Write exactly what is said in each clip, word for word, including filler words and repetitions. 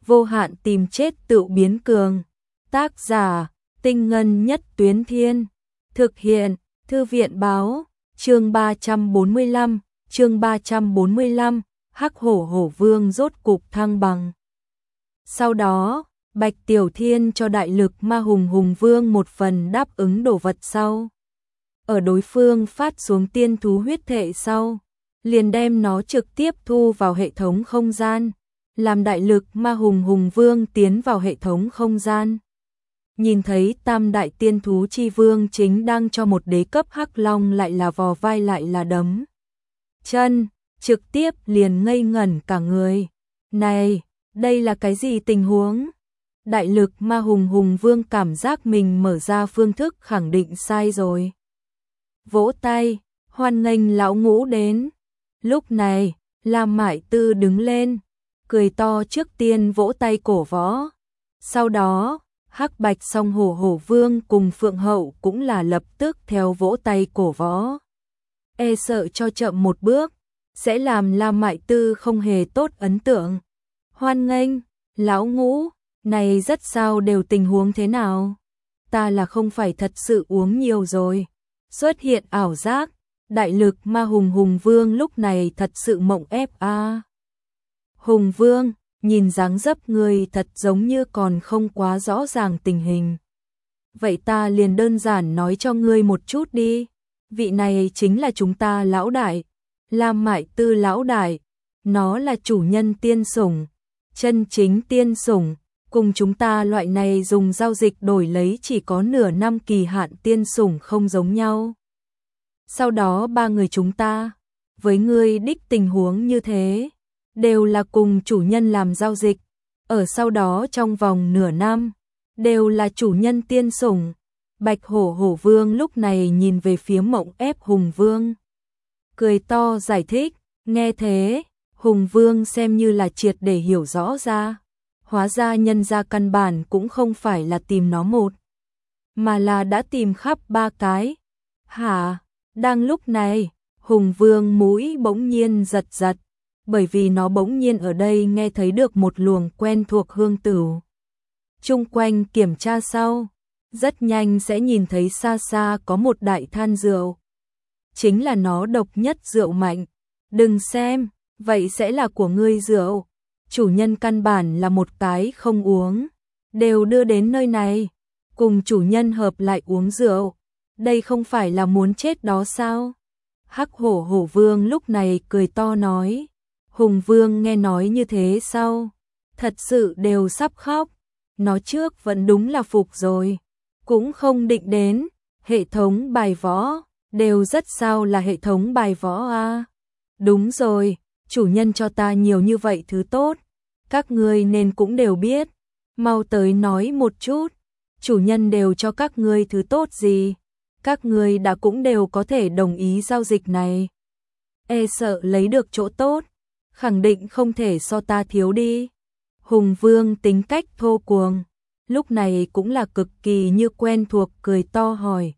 vô hạn tìm chết tự biến cường. Tác giả, Tinh Ngân Nhất Tuyến Thiên. Thực hiện, Thư viện Báo. Chương ba trăm bốn mươi lăm, chương ba trăm bốn mươi lăm, Hắc Hổ Hổ Vương rốt cục thăng bằng. Sau đó, Bạch Tiểu Thiên cho đại lực ma hùng hùng vương một phần đáp ứng đồ vật sau. Ở đối phương phát xuống tiên thú huyết thể sau, liền đem nó trực tiếp thu vào hệ thống không gian, làm đại lực ma hùng hùng vương tiến vào hệ thống không gian. Nhìn thấy tam đại tiên thú chi vương chính đang cho một đế cấp hắc long lại là vò vai lại là đấm chân, trực tiếp liền ngây ngẩn cả người. Này, đây là cái gì tình huống? Đại lực ma hùng hùng vương cảm giác mình mở ra phương thức khẳng định sai rồi. Vỗ tay, hoan nghênh lão ngũ đến. Lúc này, Lam Mại Tư đứng lên, cười to trước tiên vỗ tay cổ võ. Sau đó, Hắc Bạch Song Hổ Hổ Vương cùng Phượng Hậu cũng là lập tức theo vỗ tay cổ võ. E sợ cho chậm một bước, sẽ làm Lam Mại Tư không hề tốt ấn tượng. Hoan nghênh, lão ngũ, này rất sao đều tình huống thế nào? Ta là không phải thật sự uống nhiều rồi. Xuất hiện ảo giác, đại lực ma hùng hùng vương lúc này thật sự mộng ép a. À. Hùng vương, nhìn dáng dấp người thật giống như còn không quá rõ ràng tình hình. Vậy ta liền đơn giản nói cho ngươi một chút đi. Vị này chính là chúng ta lão đại, Lam Mại Tư lão đại. Nó là chủ nhân tiên sủng, chân chính tiên sủng. Cùng chúng ta loại này dùng giao dịch đổi lấy chỉ có nửa năm kỳ hạn tiên sủng không giống nhau. Sau đó ba người chúng ta, với ngươi đích tình huống như thế, đều là cùng chủ nhân làm giao dịch. Ở sau đó trong vòng nửa năm, đều là chủ nhân tiên sủng. Bạch Hổ Hổ Vương lúc này nhìn về phía mộng ép Hùng Vương. Cười to giải thích, nghe thế, Hùng Vương xem như là triệt để hiểu rõ ra. Hóa ra nhân ra căn bản cũng không phải là tìm nó một, mà là đã tìm khắp ba cái. Hả? Đang lúc này, Hùng Vương mũi bỗng nhiên giật giật, bởi vì nó bỗng nhiên ở đây nghe thấy được một luồng quen thuộc hương tửu. Chung quanh kiểm tra sau, rất nhanh sẽ nhìn thấy xa xa có một đại than rượu. Chính là nó độc nhất rượu mạnh. Đừng xem, vậy sẽ là của ngươi rượu. Chủ nhân căn bản là một cái không uống, đều đưa đến nơi này, cùng chủ nhân hợp lại uống rượu. Đây không phải là muốn chết đó sao? Hắc Hổ Hổ Vương lúc này cười to nói. Hùng Vương nghe nói như thế sau, thật sự đều sắp khóc. Nó trước vẫn đúng là phục rồi, cũng không định đến. Hệ thống bài võ, đều rất sao là hệ thống bài võ à? Đúng rồi, chủ nhân cho ta nhiều như vậy thứ tốt, các ngươi nên cũng đều biết. Mau tới nói một chút, chủ nhân đều cho các ngươi thứ tốt gì? Các ngươi đã cũng đều có thể đồng ý giao dịch này. E sợ lấy được chỗ tốt, khẳng định không thể so ta thiếu đi. Hùng Vương tính cách thô cuồng, lúc này cũng là cực kỳ như quen thuộc cười to hỏi.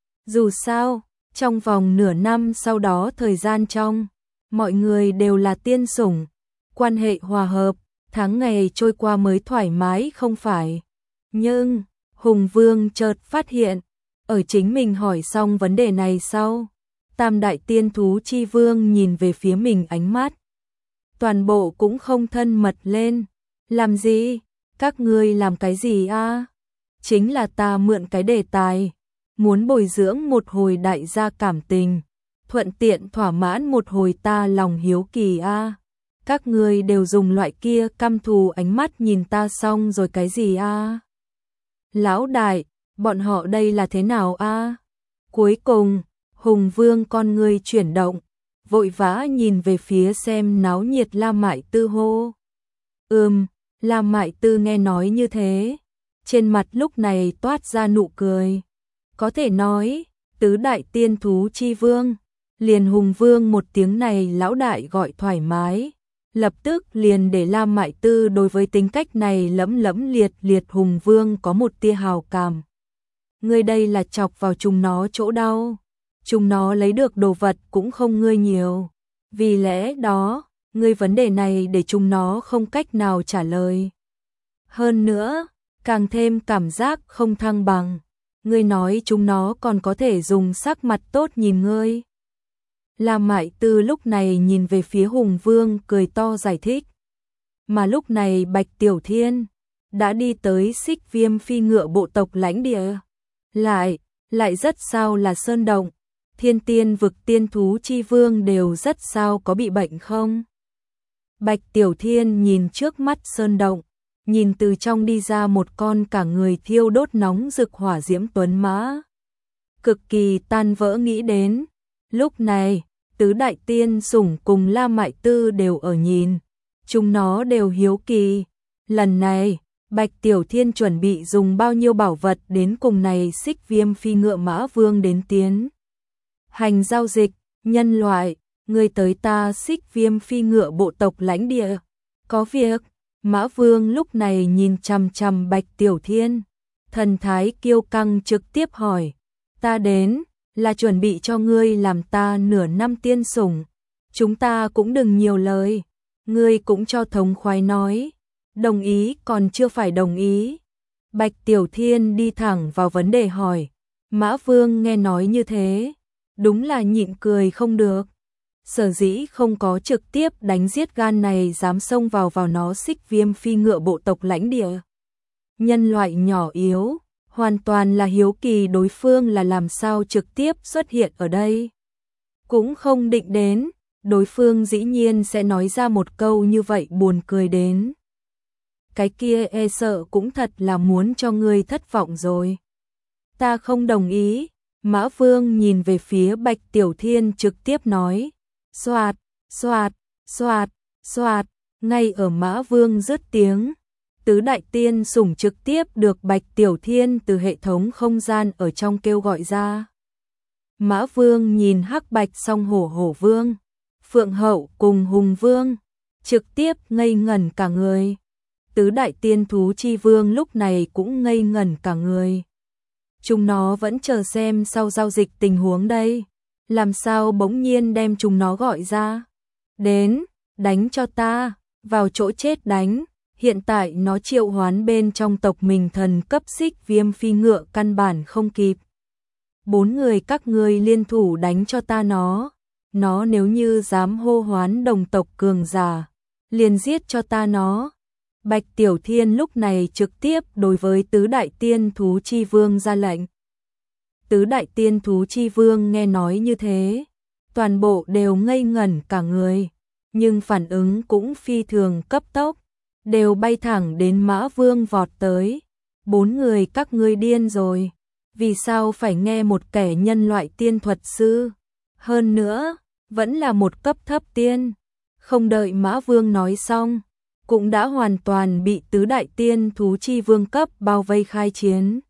Dù sao, trong vòng nửa năm sau đó thời gian trong, mọi người đều là tiên sủng, quan hệ hòa hợp, tháng ngày trôi qua mới thoải mái không phải. Nhưng, Hùng Vương chợt phát hiện, ở chính mình hỏi xong vấn đề này sau, tam đại tiên thú chi vương nhìn về phía mình ánh mắt. Toàn bộ cũng không thân mật lên. Làm gì? Các ngươi làm cái gì a? À? Chính là ta mượn cái đề tài, muốn bồi dưỡng một hồi đại gia cảm tình, thuận tiện thỏa mãn một hồi ta lòng hiếu kỳ a. À? Các ngươi đều dùng loại kia căm thù ánh mắt nhìn ta xong rồi cái gì a? À? Lão đại, bọn họ đây là thế nào a? À? Cuối cùng, Hùng Vương con ngươi chuyển động, vội vã nhìn về phía xem náo nhiệt Lam Mại Tư hô. Ừm, Lam Mại Tư nghe nói như thế, trên mặt lúc này toát ra nụ cười. Có thể nói, tứ đại tiên thú chi vương, liền Hùng Vương một tiếng này lão đại gọi thoải mái, lập tức liền để Lam Mại Tư đối với tính cách này lẫm lẫm liệt liệt Hùng Vương có một tia hào cảm. Ngươi đây là chọc vào chúng nó chỗ đau, chúng nó lấy được đồ vật cũng không ngươi nhiều, vì lẽ đó, ngươi vấn đề này để chúng nó không cách nào trả lời. Hơn nữa, càng thêm cảm giác không thăng bằng. Ngươi nói chúng nó còn có thể dùng sắc mặt tốt nhìn ngươi. Lam Mại Tư lúc này nhìn về phía Hùng Vương cười to giải thích. Mà lúc này Bạch Tiểu Thiên đã đi tới Xích Viêm phi ngựa bộ tộc lãnh địa. Lại, lại rất sao là sơn động. Thiên tiên vực tiên thú chi vương đều rất sao có bị bệnh không? Bạch Tiểu Thiên nhìn trước mắt sơn động, nhìn từ trong đi ra một con cả người thiêu đốt nóng rực hỏa diễm tuấn mã. Cực kỳ tan vỡ nghĩ đến. Lúc này, tứ đại tiên sủng cùng La Mại Tư đều ở nhìn. Chúng nó đều hiếu kỳ. Lần này, Bạch Tiểu Thiên chuẩn bị dùng bao nhiêu bảo vật đến cùng này Xích Viêm phi ngựa mã vương đến tiến hành giao dịch. Nhân loại, người tới ta Xích Viêm phi ngựa bộ tộc lãnh địa. Có việc. Mã vương lúc này nhìn chằm chằm Bạch Tiểu Thiên. Thần thái kiêu căng trực tiếp hỏi. Ta đến, là chuẩn bị cho ngươi làm ta nửa năm tiên sủng. Chúng ta cũng đừng nhiều lời. Ngươi cũng cho thống khoái nói. Đồng ý còn chưa phải đồng ý. Bạch Tiểu Thiên đi thẳng vào vấn đề hỏi. Mã Vương nghe nói như thế, đúng là nhịn cười không được. Sở dĩ không có trực tiếp đánh giết gan này dám xông vào vào nó Xích Viêm phi ngựa bộ tộc lãnh địa. Nhân loại nhỏ yếu, hoàn toàn là hiếu kỳ đối phương là làm sao trực tiếp xuất hiện ở đây. Cũng không định đến, đối phương dĩ nhiên sẽ nói ra một câu như vậy buồn cười đến. Cái kia e sợ cũng thật là muốn cho ngươi thất vọng rồi. Ta không đồng ý. Mã Vương nhìn về phía Bạch Tiểu Thiên trực tiếp nói. Xoạt, xoạt, xoạt, xoạt. Ngay ở Mã Vương dứt tiếng, tứ đại tiên sủng trực tiếp được Bạch Tiểu Thiên từ hệ thống không gian ở trong kêu gọi ra. Mã Vương nhìn Hắc Bạch song hổ hổ vương, Phượng Hậu cùng Hùng Vương, trực tiếp ngây ngẩn cả người. Tứ đại tiên thú chi vương lúc này cũng ngây ngẩn cả người. Chúng nó vẫn chờ xem sau giao dịch tình huống đây. Làm sao bỗng nhiên đem chúng nó gọi ra. Đến, đánh cho ta, vào chỗ chết đánh. Hiện tại nó triệu hoán bên trong tộc mình thần cấp Xích Viêm phi ngựa căn bản không kịp. Bốn người các ngươi liên thủ đánh cho ta nó. Nó nếu như dám hô hoán đồng tộc cường giả, liền giết cho ta nó. Bạch Tiểu Thiên lúc này trực tiếp đối với tứ đại tiên thú chi vương ra lệnh. Tứ đại tiên thú chi vương nghe nói như thế, toàn bộ đều ngây ngẩn cả người, nhưng phản ứng cũng phi thường cấp tốc, đều bay thẳng đến Mã Vương vọt tới. Bốn người các ngươi điên rồi, vì sao phải nghe một kẻ nhân loại tiên thuật sư, hơn nữa, vẫn là một cấp thấp tiên. Không đợi Mã Vương nói xong, cũng đã hoàn toàn bị tứ đại tiên thú chi vương cấp bao vây khai chiến.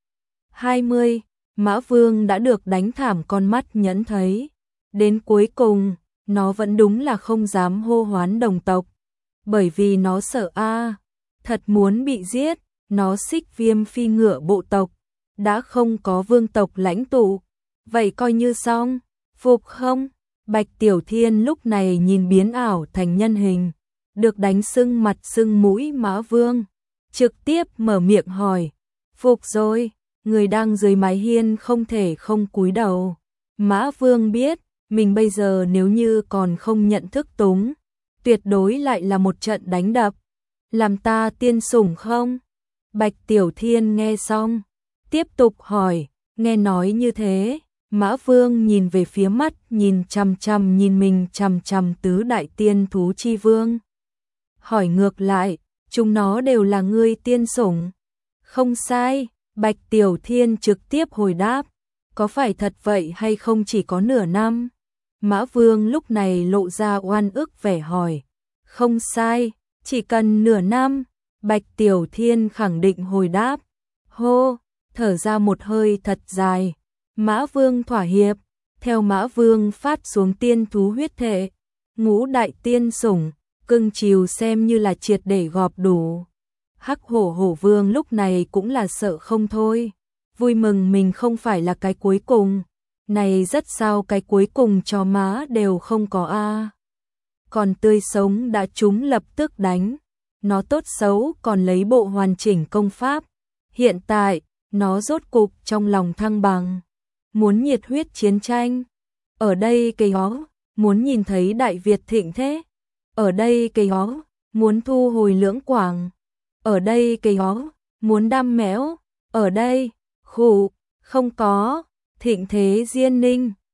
hai mươi, Mã Vương đã được đánh thảm con mắt nhẫn thấy. Đến cuối cùng, nó vẫn đúng là không dám hô hoán đồng tộc. Bởi vì nó sợ a, thật muốn bị giết, nó Xích Viêm phi ngựa bộ tộc, đã không có vương tộc lãnh tụ. Vậy coi như xong, phục không? Bạch Tiểu Thiên lúc này nhìn biến ảo thành nhân hình, được đánh sưng mặt sưng mũi Mã Vương, trực tiếp mở miệng hỏi, phục rồi, người đang dưới mái hiên không thể không cúi đầu. Mã Vương biết, mình bây giờ nếu như còn không nhận thức túng, tuyệt đối lại là một trận đánh đập. Làm ta tiên sủng không? Bạch Tiểu Thiên nghe xong, tiếp tục hỏi, nghe nói như thế, Mã Vương nhìn về phía mắt, nhìn chằm chằm nhìn mình chằm chằm tứ đại tiên thú chi vương. Hỏi ngược lại, chúng nó đều là ngươi tiên sủng. Không sai, Bạch Tiểu Thiên trực tiếp hồi đáp, có phải thật vậy hay không chỉ có nửa năm? Mã Vương lúc này lộ ra oan ức vẻ hỏi, không sai, chỉ cần nửa năm. Bạch Tiểu Thiên khẳng định hồi đáp, hô, thở ra một hơi thật dài. Mã Vương thỏa hiệp, theo Mã Vương phát xuống tiên thú huyết thể, ngũ đại tiên sủng, cưng chiều xem như là triệt để gọp đủ. Hắc hổ hổ vương lúc này cũng là sợ không thôi, vui mừng mình không phải là cái cuối cùng, này rất sao cái cuối cùng cho má đều không có a. Còn tươi sống đã chúng lập tức đánh, nó tốt xấu còn lấy bộ hoàn chỉnh công pháp. Hiện tại, nó rốt cục trong lòng thăng bằng. Muốn nhiệt huyết chiến tranh. Ở đây cây ó, muốn nhìn thấy Đại Việt thịnh thế. Ở đây cây ó, muốn thu hồi Lưỡng Quảng. Ở đây cây ó, muốn đam mẽo. Ở đây, khủ, không có, thịnh thế Diên Ninh.